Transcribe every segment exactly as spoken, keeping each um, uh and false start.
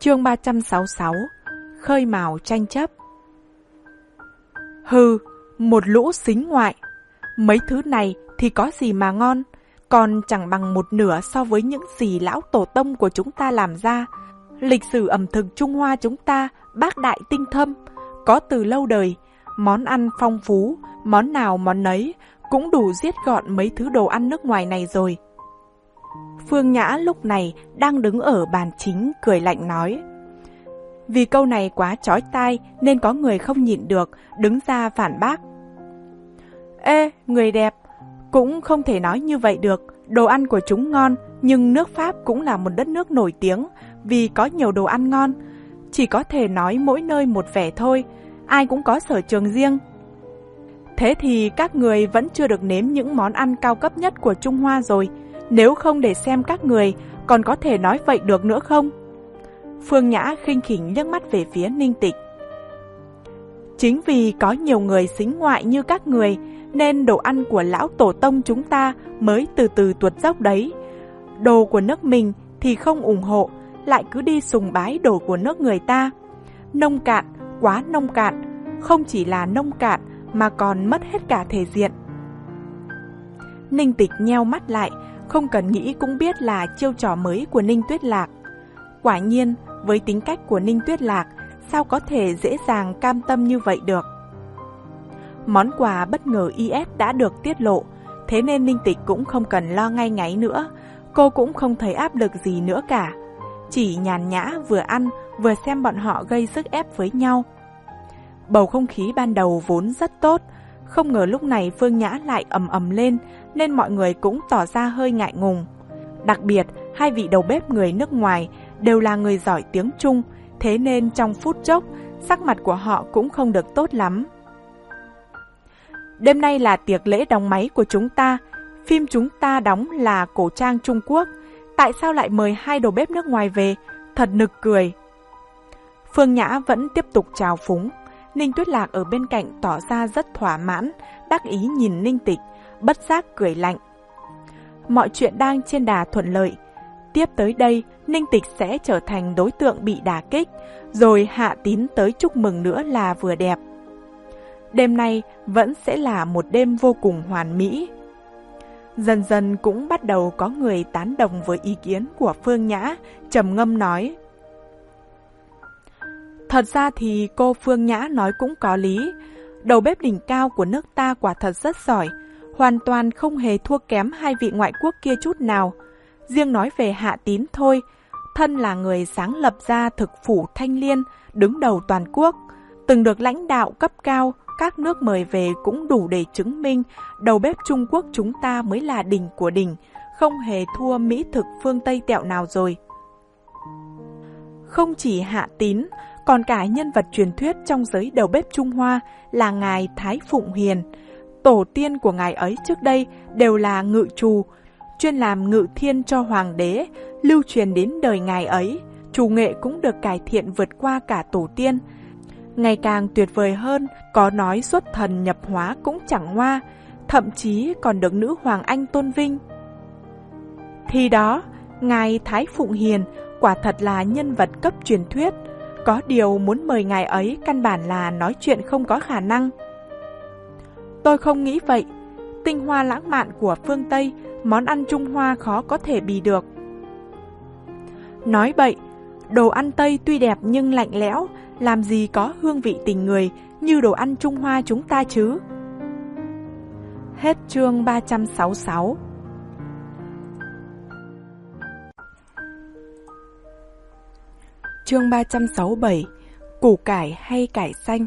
Chương ba trăm sáu mươi sáu. Khơi mào tranh chấp. Hừ, một lũ xính ngoại. Mấy thứ này thì có gì mà ngon, còn chẳng bằng một nửa so với những gì lão tổ tông của chúng ta làm ra. Lịch sử ẩm thực Trung Hoa chúng ta bác đại tinh thâm, có từ lâu đời, món ăn phong phú, món nào món nấy cũng đủ giết gọn mấy thứ đồ ăn nước ngoài này rồi. Phương Nhã lúc này đang đứng ở bàn chính cười lạnh nói. Vì câu này quá chói tai nên có người không nhịn được, đứng ra phản bác. Ê, người đẹp, cũng không thể nói như vậy được. Đồ ăn của chúng ngon, nhưng nước Pháp cũng là một đất nước nổi tiếng vì có nhiều đồ ăn ngon. Chỉ có thể nói mỗi nơi một vẻ thôi, ai cũng có sở trường riêng. Thế thì các người vẫn chưa được nếm những món ăn cao cấp nhất của Trung Hoa rồi. Nếu không để xem các người còn có thể nói vậy được nữa không? Phương Nhã khinh khỉnh liếc mắt về phía Ninh Tịch. Chính vì có nhiều người xính ngoại như các người nên đồ ăn của lão tổ tông chúng ta mới từ từ tuột dốc đấy. Đồ của nước mình thì không ủng hộ, lại cứ đi sùng bái đồ của nước người ta. Nông cạn, quá nông cạn, không chỉ là nông cạn mà còn mất hết cả thể diện. Ninh Tịch nheo mắt lại, không cần nghĩ cũng biết là chiêu trò mới của Ninh Tuyết Lạc. Quả nhiên, với tính cách của Ninh Tuyết Lạc, sao có thể dễ dàng cam tâm như vậy được. Món quà bất ngờ i ét đã được tiết lộ, thế nên Ninh Tịch cũng không cần lo ngay ngáy nữa. Cô cũng không thấy áp lực gì nữa cả. Chỉ nhàn nhã vừa ăn, vừa xem bọn họ gây sức ép với nhau. Bầu không khí ban đầu vốn rất tốt, không ngờ lúc này Phương Nhã lại ầm ầm lên, nên mọi người cũng tỏ ra hơi ngại ngùng. Đặc biệt, hai vị đầu bếp người nước ngoài đều là người giỏi tiếng Trung, thế nên trong phút chốc, sắc mặt của họ cũng không được tốt lắm. Đêm nay là tiệc lễ đóng máy của chúng ta, phim chúng ta đóng là cổ trang Trung Quốc, tại sao lại mời hai đầu bếp nước ngoài về, thật nực cười. Phương Nhã vẫn tiếp tục trào phúng, Ninh Tuyết Lạc ở bên cạnh tỏ ra rất thỏa mãn, đắc ý nhìn Ninh Tịch, bất giác cười lạnh. Mọi chuyện đang trên đà thuận lợi. Tiếp tới đây, Ninh Tịch sẽ trở thành đối tượng bị đả kích, rồi Hạ Tín tới chúc mừng nữa là vừa đẹp. Đêm nay vẫn sẽ là một đêm vô cùng hoàn mỹ. Dần dần cũng bắt đầu có người tán đồng với ý kiến của Phương Nhã, trầm ngâm nói. Thật ra thì cô Phương Nhã nói cũng có lý. Đầu bếp đỉnh cao của nước ta quả thật rất giỏi, hoàn toàn không hề thua kém hai vị ngoại quốc kia chút nào. Riêng nói về Hạ Tín thôi, thân là người sáng lập ra thực phủ Thanh Liên, đứng đầu toàn quốc, từng được lãnh đạo cấp cao các nước mời về cũng đủ để chứng minh đầu bếp Trung Quốc chúng ta mới là đỉnh của đỉnh, không hề thua mỹ thực phương Tây tẹo nào rồi. Không chỉ Hạ Tín, còn cả nhân vật truyền thuyết trong giới đầu bếp Trung Hoa là ngài Thái Phụng Hiền. Tổ tiên của ngài ấy trước đây đều là ngự trù, chuyên làm ngự thiên cho hoàng đế, lưu truyền đến đời ngài ấy. Trù nghệ cũng được cải thiện vượt qua cả tổ tiên. Ngày càng tuyệt vời hơn, có nói xuất thần nhập hóa cũng chẳng hoa, thậm chí còn được nữ hoàng Anh tôn vinh. Thì đó, ngài Thái Phụng Hiền quả thật là nhân vật cấp truyền thuyết, có điều muốn mời ngài ấy căn bản là nói chuyện không có khả năng. Tôi không nghĩ vậy, tinh hoa lãng mạn của phương Tây, món ăn Trung Hoa khó có thể bì được. Nói bậy, đồ ăn Tây tuy đẹp nhưng lạnh lẽo, làm gì có hương vị tình người như đồ ăn Trung Hoa chúng ta chứ. Hết chương ba trăm sáu mươi sáu. Chương ba trăm sáu mươi bảy. Củ cải hay cải xanh.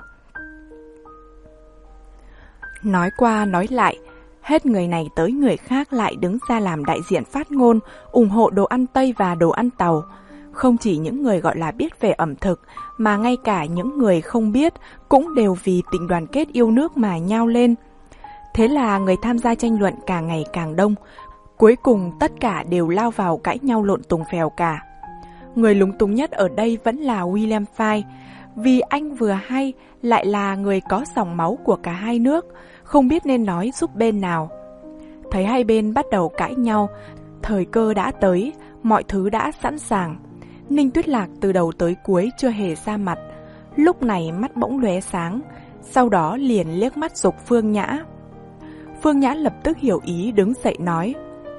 Nói qua nói lại, hết người này tới người khác lại đứng ra làm đại diện phát ngôn, ủng hộ đồ ăn Tây và đồ ăn Tàu. Không chỉ những người gọi là biết về ẩm thực, mà ngay cả những người không biết cũng đều vì tình đoàn kết yêu nước mà nhao lên. Thế là người tham gia tranh luận càng ngày càng đông, cuối cùng tất cả đều lao vào cãi nhau lộn tùng phèo cả. Người lúng túng nhất ở đây vẫn là William Fay, vì anh vừa hay lại là người có dòng máu của cả hai nước, không biết nên nói giúp bên nào. Thấy hai bên bắt đầu cãi nhau, thời cơ đã tới, mọi thứ đã sẵn sàng. Ninh Tuyết Lạc từ đầu tới cuối chưa hề ra mặt, lúc này mắt bỗng lóe sáng, sau đó liền liếc mắt giục Phương Nhã. Phương Nhã lập tức hiểu ý đứng dậy nói: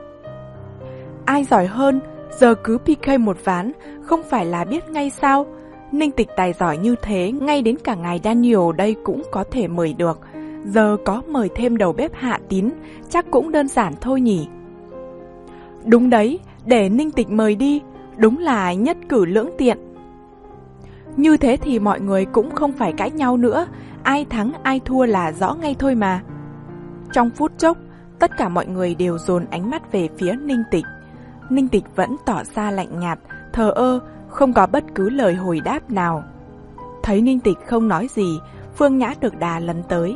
Ai giỏi hơn, giờ cứ pê ca một ván, không phải là biết ngay sao? Ninh Tịch tài giỏi như thế, ngay đến cả ngài Daniel đây cũng có thể mời được. Giờ có mời thêm đầu bếp Hạ Tín, chắc cũng đơn giản thôi nhỉ. Đúng đấy, để Ninh Tịch mời đi, đúng là nhất cử lưỡng tiện. Như thế thì mọi người cũng không phải cãi nhau nữa, ai thắng ai thua là rõ ngay thôi mà. Trong phút chốc, tất cả mọi người đều dồn ánh mắt về phía Ninh Tịch. Ninh Tịch vẫn tỏ ra lạnh nhạt, thờ ơ, không có bất cứ lời hồi đáp nào. Thấy Ninh Tịch không nói gì, Phương Nhã được đà lấn tới.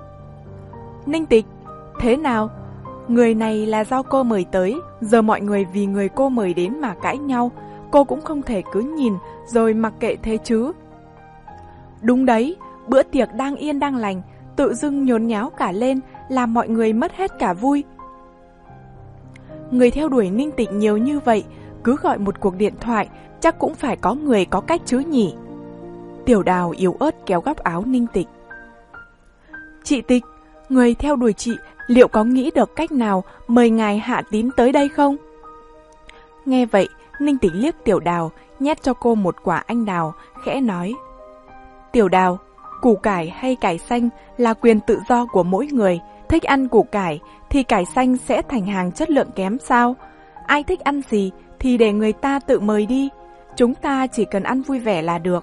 Ninh Tịch, thế nào? Người này là do cô mời tới, giờ mọi người vì người cô mời đến mà cãi nhau, cô cũng không thể cứ nhìn rồi mặc kệ thế chứ. Đúng đấy, bữa tiệc đang yên đang lành, tự dưng nhốn nháo cả lên, làm mọi người mất hết cả vui. Người theo đuổi Ninh Tịch nhiều như vậy, cứ gọi một cuộc điện thoại, chắc cũng phải có người có cách chứ nhỉ. Tiểu Đào yếu ớt kéo góc áo Ninh Tịch. Chị Tịch, người theo đuổi chị liệu có nghĩ được cách nào mời ngài Hạ Tín tới đây không? Nghe vậy, Ninh Tịch liếc Tiểu Đào, nhét cho cô một quả anh đào, khẽ nói: Tiểu Đào, củ cải hay cải xanh là quyền tự do của mỗi người. Thích ăn củ cải thì cải xanh sẽ thành hàng chất lượng kém sao? Ai thích ăn gì thì để người ta tự mời đi, chúng ta chỉ cần ăn vui vẻ là được.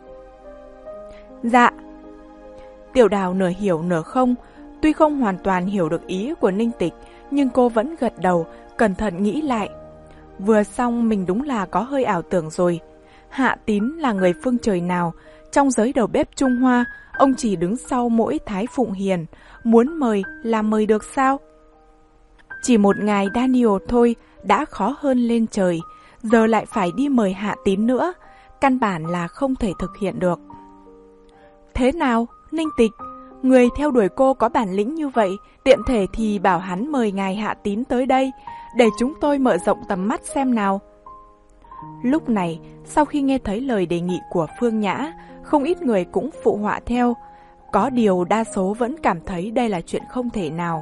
Dạ. Tiểu Đào nửa hiểu nửa không, tuy không hoàn toàn hiểu được ý của Ninh Tịch, nhưng cô vẫn gật đầu, cẩn thận nghĩ lại. Vừa xong mình đúng là có hơi ảo tưởng rồi. Hạ Tín là người phương trời nào? Trong giới đầu bếp Trung Hoa, ông chỉ đứng sau mỗi Thái Phụng Hiền, muốn mời là mời được sao? Chỉ một ngài Daniel thôi đã khó hơn lên trời, giờ lại phải đi mời Hạ Tín nữa, căn bản là không thể thực hiện được. Thế nào, Ninh Tịch, người theo đuổi cô có bản lĩnh như vậy, tiện thể thì bảo hắn mời ngài Hạ Tín tới đây, để chúng tôi mở rộng tầm mắt xem nào. Lúc này, sau khi nghe thấy lời đề nghị của Phương Nhã, không ít người cũng phụ họa theo. Có điều đa số vẫn cảm thấy đây là chuyện không thể nào.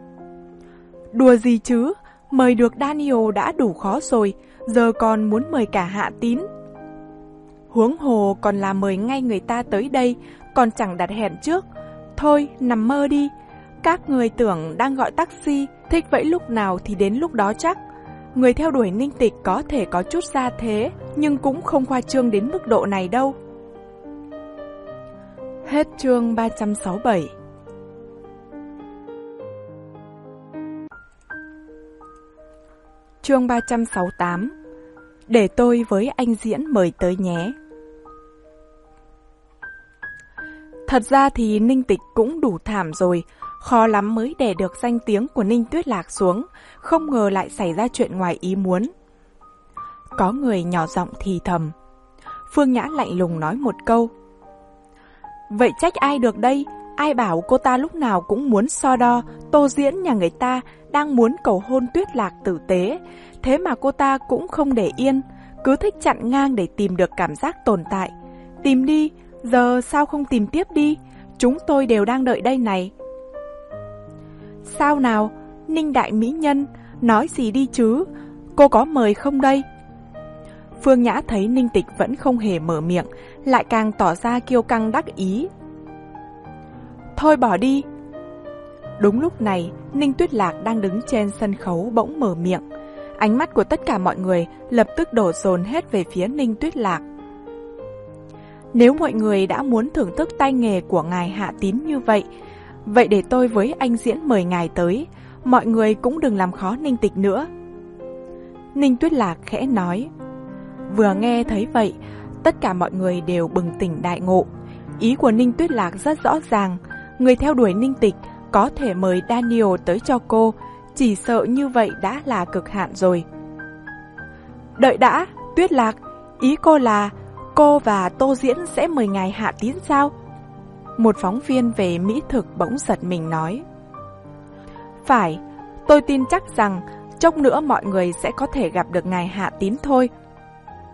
Đùa gì chứ, mời được Daniel đã đủ khó rồi, giờ còn muốn mời cả Hạ Tín. Huống hồ còn là mời ngay người ta tới đây, còn chẳng đặt hẹn trước. Thôi, nằm mơ đi. Các người tưởng đang gọi taxi, thích vẫy lúc nào thì đến lúc đó chắc. Người theo đuổi Ninh Tịch có thể có chút gia thế, nhưng cũng không khoa trương đến mức độ này đâu. Hết chương ba trăm sáu mươi bảy. Chương ba trăm sáu mươi tám. Để tôi với anh Diễn mời tới nhé. Thật ra thì Ninh Tịch cũng đủ thảm rồi, khó lắm mới đè được danh tiếng của Ninh Tuyết Lạc xuống, không ngờ lại xảy ra chuyện ngoài ý muốn. Có người nhỏ giọng thì thầm. Phương Nhã lạnh lùng nói một câu. Vậy trách ai được đây? Ai bảo cô ta lúc nào cũng muốn so đo, Tô Diễn nhà người ta đang muốn cầu hôn Tuyết Lạc tử tế, thế mà cô ta cũng không để yên, cứ thích chặn ngang để tìm được cảm giác tồn tại. Tìm đi, giờ sao không tìm tiếp đi? Chúng tôi đều đang đợi đây này. Sao nào, Ninh đại mỹ nhân, nói gì đi chứ? Cô có mời không đây? Phương Nhã thấy Ninh Tịch vẫn không hề mở miệng, lại càng tỏ ra kiêu căng đắc ý. Thôi bỏ đi. Đúng lúc này, Ninh Tuyết Lạc đang đứng trên sân khấu bỗng mở miệng. Ánh mắt của tất cả mọi người lập tức đổ dồn hết về phía Ninh Tuyết Lạc. Nếu mọi người đã muốn thưởng thức tay nghề của ngài Hạ Tín như vậy, vậy để tôi với anh Diễn mời ngài tới, mọi người cũng đừng làm khó Ninh Tịch nữa. Ninh Tuyết Lạc khẽ nói. Vừa nghe thấy vậy, tất cả mọi người đều bừng tỉnh đại ngộ. Ý của Ninh Tuyết Lạc rất rõ ràng, người theo đuổi Ninh Tịch có thể mời Daniel tới cho cô, chỉ sợ như vậy đã là cực hạn rồi. Đợi đã, Tuyết Lạc, ý cô là cô và Tô Diễn sẽ mời ngài Hạ Tín sao? Một phóng viên về mỹ thực bỗng giật mình nói. Phải, tôi tin chắc rằng chốc nữa mọi người sẽ có thể gặp được ngài Hạ Tín thôi.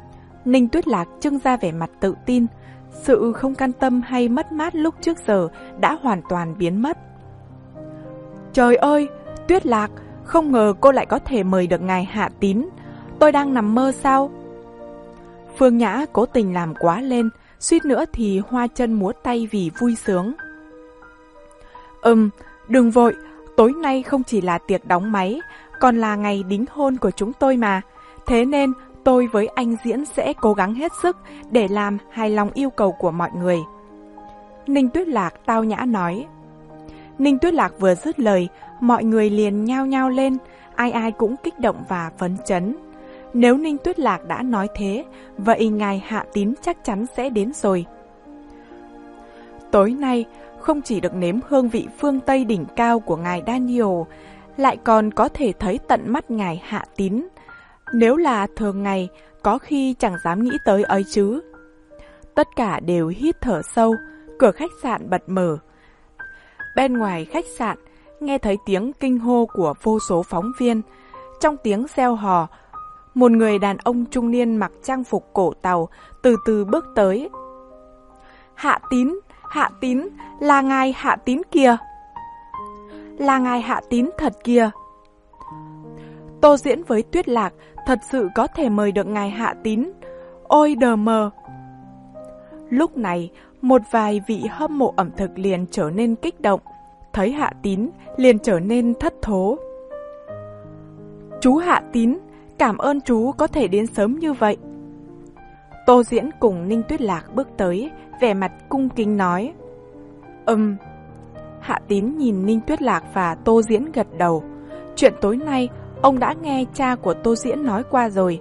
Ninh Tuyết Lạc trưng ra vẻ mặt tự tin, sự không can tâm hay mất mát lúc trước giờ đã hoàn toàn biến mất. Trời ơi, Tuyết Lạc, không ngờ cô lại có thể mời được ngài Hạ Tín. Tôi đang nằm mơ sao? Phương Nhã cố tình làm quá lên, suýt nữa thì hoa chân múa tay vì vui sướng. Ừm, đừng vội, tối nay không chỉ là tiệc đóng máy, còn là ngày đính hôn của chúng tôi mà. Thế nên tôi với anh Diễn sẽ cố gắng hết sức để làm hài lòng yêu cầu của mọi người. Ninh Tuyết Lạc tao nhã nói. Ninh Tuyết Lạc vừa dứt lời, mọi người liền nhao nhao lên, ai ai cũng kích động và phấn chấn. Nếu Ninh Tuyết Lạc đã nói thế, vậy ngài Hạ Tín chắc chắn sẽ đến rồi. Tối nay, không chỉ được nếm hương vị phương Tây đỉnh cao của ngài Daniel, lại còn có thể thấy tận mắt ngài Hạ Tín. Nếu là thường ngày, có khi chẳng dám nghĩ tới ấy chứ. Tất cả đều hít thở sâu, cửa khách sạn bật mở. Bên ngoài khách sạn, nghe thấy tiếng kinh hô của vô số phóng viên. Trong tiếng reo hò, một người đàn ông trung niên mặc trang phục cổ tàu từ từ bước tới. Hạ Tín, Hạ Tín, là ngài Hạ Tín kìa. Là ngài Hạ Tín thật kìa. Tô Diễn với Tuyết Lạc thật sự có thể mời được ngài Hạ Tín. Ôi đờ mờ. Lúc này, một vài vị hâm mộ ẩm thực liền trở nên kích động. Thấy Hạ Tín liền trở nên thất thố. Chú Hạ Tín, cảm ơn chú có thể đến sớm như vậy. Tô Diễn cùng Ninh Tuyết Lạc bước tới, vẻ mặt cung kính nói. Ừm. Hạ Tín nhìn Ninh Tuyết Lạc và Tô Diễn gật đầu. Chuyện tối nay, ông đã nghe cha của Tô Diễn nói qua rồi.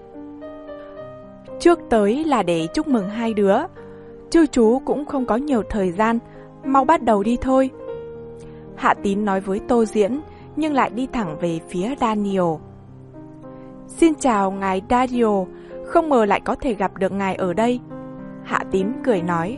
Trước tới là để chúc mừng hai đứa. Chứ chú cũng không có nhiều thời gian, mau bắt đầu đi thôi. Hạ Tín nói với Tô Diễn, nhưng lại đi thẳng về phía Daniel. Xin chào ngài Daniel, không ngờ lại có thể gặp được ngài ở đây. Hạ Tín cười nói.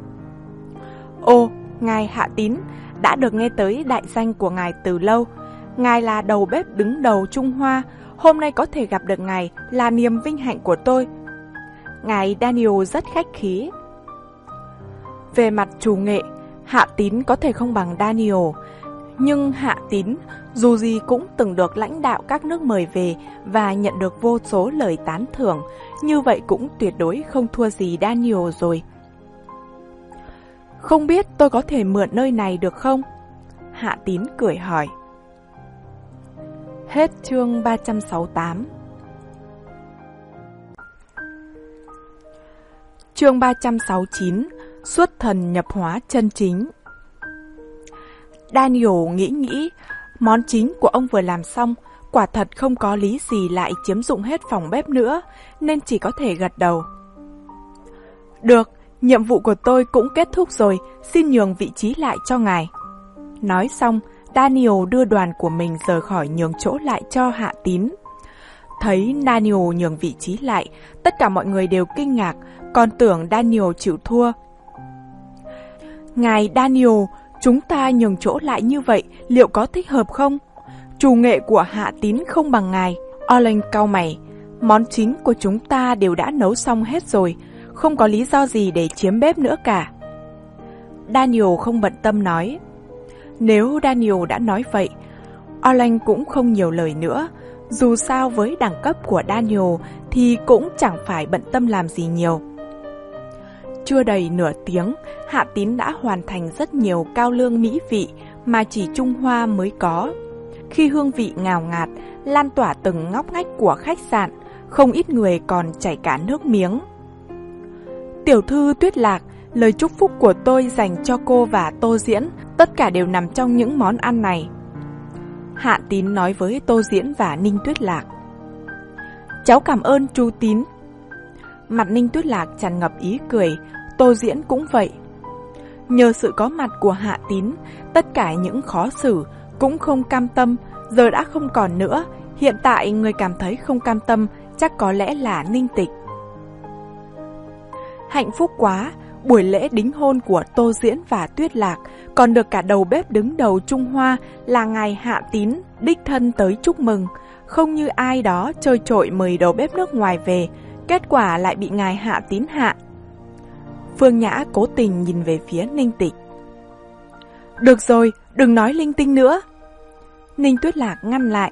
Ồ, ngài Hạ Tín, đã được nghe tới đại danh của ngài từ lâu. Ngài là đầu bếp đứng đầu Trung Hoa, hôm nay có thể gặp được ngài là niềm vinh hạnh của tôi. Ngài Daniel rất khách khí. Về mặt chủ nghệ, Hạ Tín có thể không bằng Daniel, nhưng Hạ Tín dù gì cũng từng được lãnh đạo các nước mời về và nhận được vô số lời tán thưởng, như vậy cũng tuyệt đối không thua gì Daniel rồi. Không biết tôi có thể mượn nơi này được không? Hạ Tín cười hỏi. Hết chương ba trăm sáu mươi tám. Chương ba trăm sáu mươi chín. Xuất thần nhập hóa chân chính. Daniel nghĩ nghĩ, món chính của ông vừa làm xong, quả thật không có lý gì lại chiếm dụng hết phòng bếp nữa, nên chỉ có thể gật đầu. Được, nhiệm vụ của tôi cũng kết thúc rồi, xin nhường vị trí lại cho ngài. Nói xong, Daniel đưa đoàn của mình rời khỏi nhường chỗ lại cho Hạ Tín. Thấy Daniel nhường vị trí lại, tất cả mọi người đều kinh ngạc, còn tưởng Daniel chịu thua. Ngài Daniel, chúng ta nhường chỗ lại như vậy, liệu có thích hợp không? Chủ nghệ của Hạ Tín không bằng ngài. Orlan cau mày, món chính của chúng ta đều đã nấu xong hết rồi, không có lý do gì để chiếm bếp nữa cả. Daniel không bận tâm nói. Nếu Daniel đã nói vậy, Orlan cũng không nhiều lời nữa. Dù sao với đẳng cấp của Daniel thì cũng chẳng phải bận tâm làm gì nhiều. Chưa đầy nửa tiếng, Hạ Tín đã hoàn thành rất nhiều cao lương mỹ vị mà chỉ Trung Hoa mới có. Khi hương vị ngào ngạt lan tỏa từng ngóc ngách của khách sạn, không ít người còn chảy cả nước miếng. Tiểu thư Tuyết Lạc, lời chúc phúc của tôi dành cho cô và Tô Diễn, tất cả đều nằm trong những món ăn này. Hạ Tín nói với Tô Diễn và Ninh Tuyết Lạc. Cháu cảm ơn chú Tín. Mặt Ninh Tuyết Lạc tràn ngập ý cười, Tô Diễn cũng vậy. Nhờ sự có mặt của Hạ Tín, tất cả những khó xử cũng không cam tâm, giờ đã không còn nữa. Hiện tại người cảm thấy không cam tâm chắc có lẽ là Ninh Tịch. Hạnh phúc quá, buổi lễ đính hôn của Tô Diễn và Tuyết Lạc còn được cả đầu bếp đứng đầu Trung Hoa là ngài Hạ Tín đích thân tới chúc mừng. Không như ai đó trơ trội mời đầu bếp nước ngoài về, kết quả lại bị ngài Hạ Tín hạ. Phương Nhã cố tình nhìn về phía Ninh Tịch. Được rồi, đừng nói linh tinh nữa. Ninh Tuyết Lạc ngăn lại.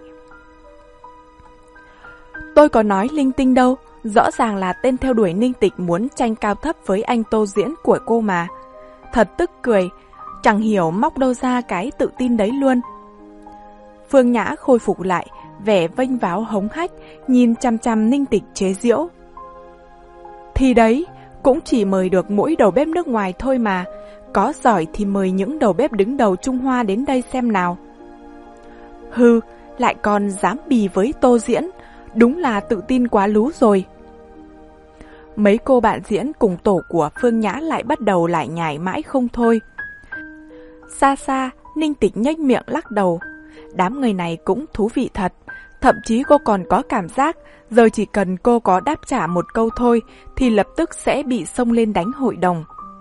Tôi có nói linh tinh đâu, rõ ràng là tên theo đuổi Ninh Tịch muốn tranh cao thấp với anh Tô Diễn của cô mà. Thật tức cười, chẳng hiểu móc đâu ra cái tự tin đấy luôn. Phương Nhã khôi phục lại, vẻ vênh váo hống hách, nhìn chăm chăm Ninh Tịch chế giễu. Thì đấy, cũng chỉ mời được mỗi đầu bếp nước ngoài thôi mà, có giỏi thì mời những đầu bếp đứng đầu Trung Hoa đến đây xem nào. Hừ, lại còn dám bì với Tô Diễn, đúng là tự tin quá lú rồi. Mấy cô bạn diễn cùng tổ của Phương Nhã lại bắt đầu lại nhải mãi không thôi. Xa xa, Ninh Tịch nhếch miệng lắc đầu. Đám người này cũng thú vị thật. Thậm chí cô còn có cảm giác, giờ chỉ cần cô có đáp trả một câu thôi thì lập tức sẽ bị xông lên đánh hội đồng.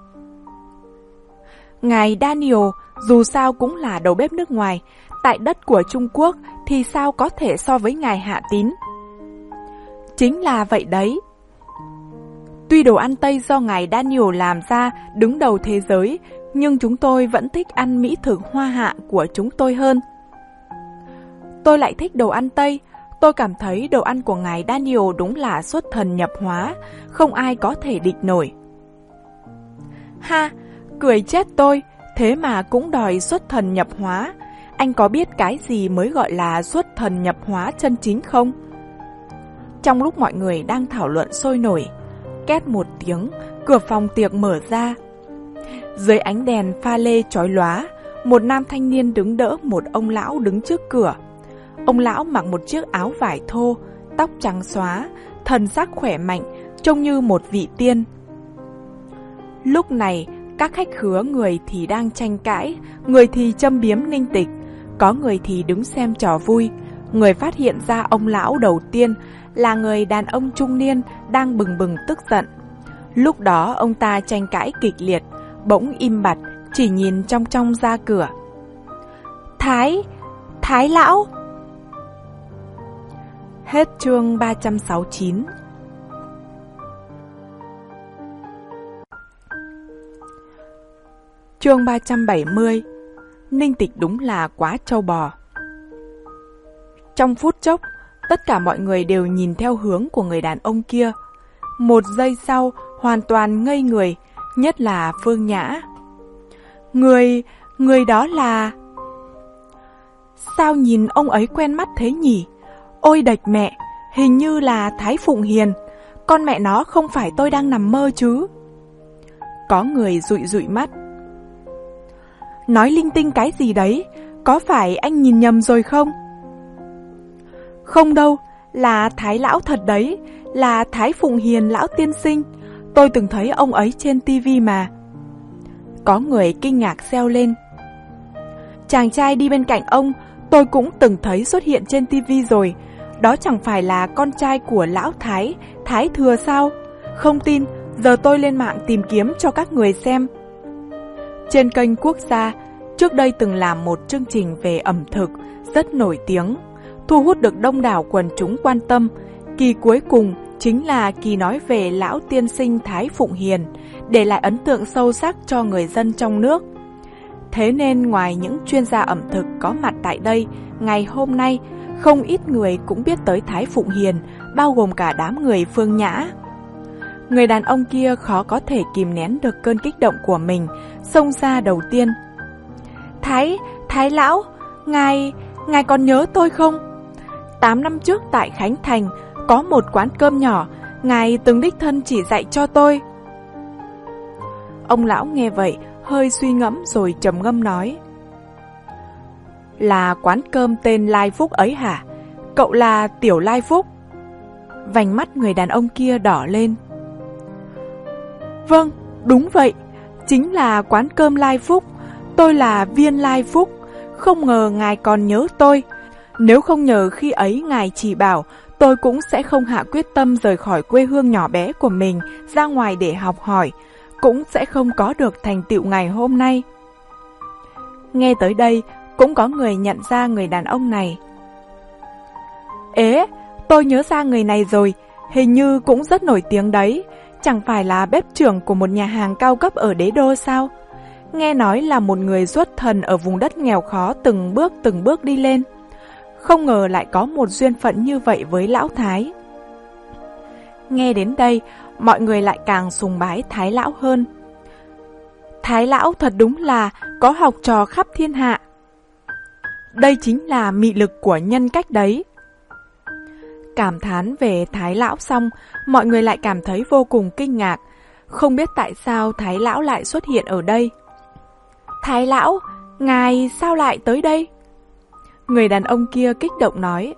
Ngài Daniel dù sao cũng là đầu bếp nước ngoài, tại đất của Trung Quốc thì sao có thể so với ngài Hạ Tín? Chính là vậy đấy. Tuy đồ ăn Tây do ngài Daniel làm ra đứng đầu thế giới, nhưng chúng tôi vẫn thích ăn mỹ thực Hoa Hạ của chúng tôi hơn. Tôi lại thích đồ ăn Tây. Tôi cảm thấy đồ ăn của ngài Daniel đúng là xuất thần nhập hóa, không ai có thể địch nổi. Ha, cười chết tôi, thế mà cũng đòi xuất thần nhập hóa. Anh có biết cái gì mới gọi là xuất thần nhập hóa chân chính không? Trong lúc mọi người đang thảo luận sôi nổi, két một tiếng, cửa phòng tiệc mở ra. Dưới ánh đèn pha lê chói lóa, một nam thanh niên đứng đỡ một ông lão đứng trước cửa. Ông lão mặc một chiếc áo vải thô, tóc trắng xóa, thần sắc khỏe mạnh, trông như một vị tiên. Lúc này, các khách khứa người thì đang tranh cãi, người thì châm biếm Ninh Tịch, có người thì đứng xem trò vui. Người phát hiện ra ông lão đầu tiên là người đàn ông trung niên đang bừng bừng tức giận. Lúc đó ông ta tranh cãi kịch liệt, bỗng im bặt, chỉ nhìn trong trong ra cửa. Thái, Thái lão. Hết chương ba trăm sáu mươi chín. Chương ba trăm bảy mươi. Ninh Tịch đúng là quá trâu bò. Trong phút chốc, tất cả mọi người đều nhìn theo hướng của người đàn ông kia. Một giây sau, hoàn toàn ngây người, nhất là Phương Nhã. Người, người đó là... Sao nhìn ông ấy quen mắt thế nhỉ? Ôi đạch mẹ, hình như là Thái Phụng Hiền. Con mẹ nó, không phải tôi đang nằm mơ chứ? Có người dụi dụi mắt. Nói linh tinh cái gì đấy? Có phải anh nhìn nhầm rồi không? Không đâu, là Thái lão thật đấy, là Thái Phụng Hiền lão tiên sinh. Tôi từng thấy ông ấy trên tivi mà. Có người kinh ngạc reo lên. Chàng trai đi bên cạnh ông, tôi cũng từng thấy xuất hiện trên tivi rồi. Đó chẳng phải là con trai của lão Thái, Thái Thừa sao? Không tin, giờ tôi lên mạng tìm kiếm cho các người xem. Trên kênh quốc gia, trước đây từng làm một chương trình về ẩm thực rất nổi tiếng, thu hút được đông đảo quần chúng quan tâm. Kỳ cuối cùng chính là kỳ nói về lão tiên sinh Thái Phụng Hiền, để lại ấn tượng sâu sắc cho người dân trong nước. Thế nên ngoài những chuyên gia ẩm thực có mặt tại đây, ngày hôm nay, không ít người cũng biết tới Thái Phụng Hiền, bao gồm cả đám người Phương Nhã. Người đàn ông kia khó có thể kìm nén được cơn kích động của mình, xông ra đầu tiên. Thái, Thái lão, ngài, ngài còn nhớ tôi không? Tám năm trước tại Khánh Thành, có một quán cơm nhỏ, ngài từng đích thân chỉ dạy cho tôi. Ông lão nghe vậy, hơi suy ngẫm rồi trầm ngâm nói. Là quán cơm tên Lai Phúc ấy hả? Cậu là Tiểu Lai Phúc? Vành mắt người đàn ông kia đỏ lên. Vâng, đúng vậy, chính là quán cơm Lai Phúc. Tôi là Viên Lai Phúc, không ngờ ngài còn nhớ tôi. Nếu không nhờ khi ấy ngài chỉ bảo, tôi cũng sẽ không hạ quyết tâm rời khỏi quê hương nhỏ bé của mình ra ngoài để học hỏi, cũng sẽ không có được thành tựu ngày hôm nay. Nghe tới đây, cũng có người nhận ra người đàn ông này. Ế, tôi nhớ ra người này rồi, Hình như cũng rất nổi tiếng đấy, chẳng phải là bếp trưởng của một nhà hàng cao cấp ở đế đô sao? Nghe nói là một người xuất thần ở vùng đất nghèo khó từng bước từng bước đi lên. Không ngờ lại có một duyên phận như vậy với lão Thái. Nghe đến đây, mọi người lại càng sùng bái Thái lão hơn. Thái lão thật đúng là có học trò khắp thiên hạ. Đây chính là mị lực của nhân cách đấy. Cảm thán về Thái lão xong, mọi người lại cảm thấy vô cùng kinh ngạc. Không biết tại sao Thái lão lại xuất hiện ở đây. Thái lão, ngài sao lại tới đây? Người đàn ông kia kích động nói.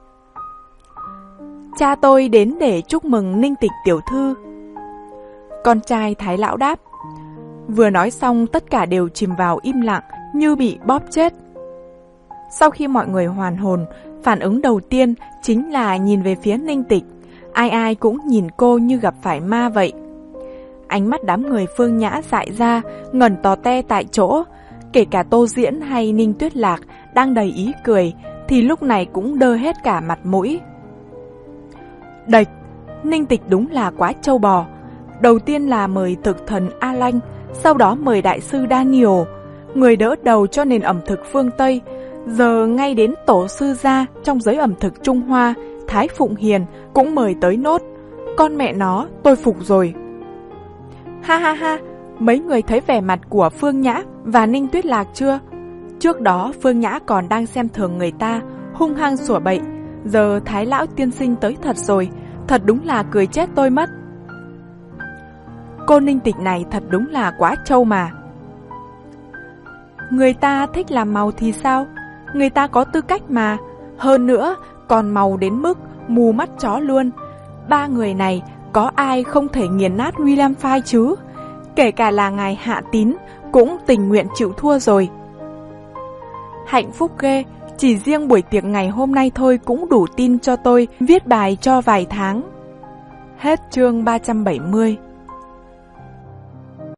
Cha tôi đến để chúc mừng Ninh Tịch tiểu thư. Con trai Thái lão đáp. Vừa nói xong tất cả đều chìm vào im lặng như bị bóp chết. Sau khi mọi người hoàn hồn, phản ứng đầu tiên chính là nhìn về phía Ninh Tịch. Ai ai cũng nhìn cô như gặp phải ma vậy. Ánh mắt đám người Phương Nhã dại ra, ngẩn tò te tại chỗ. Kể cả Tô Diễn hay Ninh Tuyết Lạc đang đầy ý cười, thì lúc này cũng đơ hết cả mặt mũi. Đệch, Ninh Tịch đúng là quá trâu bò. Đầu tiên là mời thực thần A Lanh, sau đó mời đại sư Daniel, người đỡ đầu cho nền ẩm thực phương Tây. Giờ ngay đến tổ sư gia trong giới ẩm thực Trung Hoa, Thái Phụng Hiền cũng mời tới nốt. Con mẹ nó, tôi phục rồi. Ha ha ha, mấy người thấy vẻ mặt của Phương Nhã và Ninh Tuyết Lạc chưa? Trước đó Phương Nhã còn đang xem thường người ta, hung hăng sủa bậy. Giờ Thái lão tiên sinh tới thật rồi, thật đúng là cười chết tôi mất. Cô Ninh Tịch này thật đúng là quá trâu mà. Người ta thích làm màu thì sao? Người ta có tư cách mà. Hơn nữa, còn màu đến mức mù mắt chó luôn. Ba người này có ai không thể nghiền nát William Phai chứ? Kể cả là ngài Hạ Tín cũng tình nguyện chịu thua rồi. Hạnh phúc ghê, chỉ riêng buổi tiệc ngày hôm nay thôi cũng đủ tin cho tôi viết bài cho vài tháng. Hết chương ba trăm bảy mươi.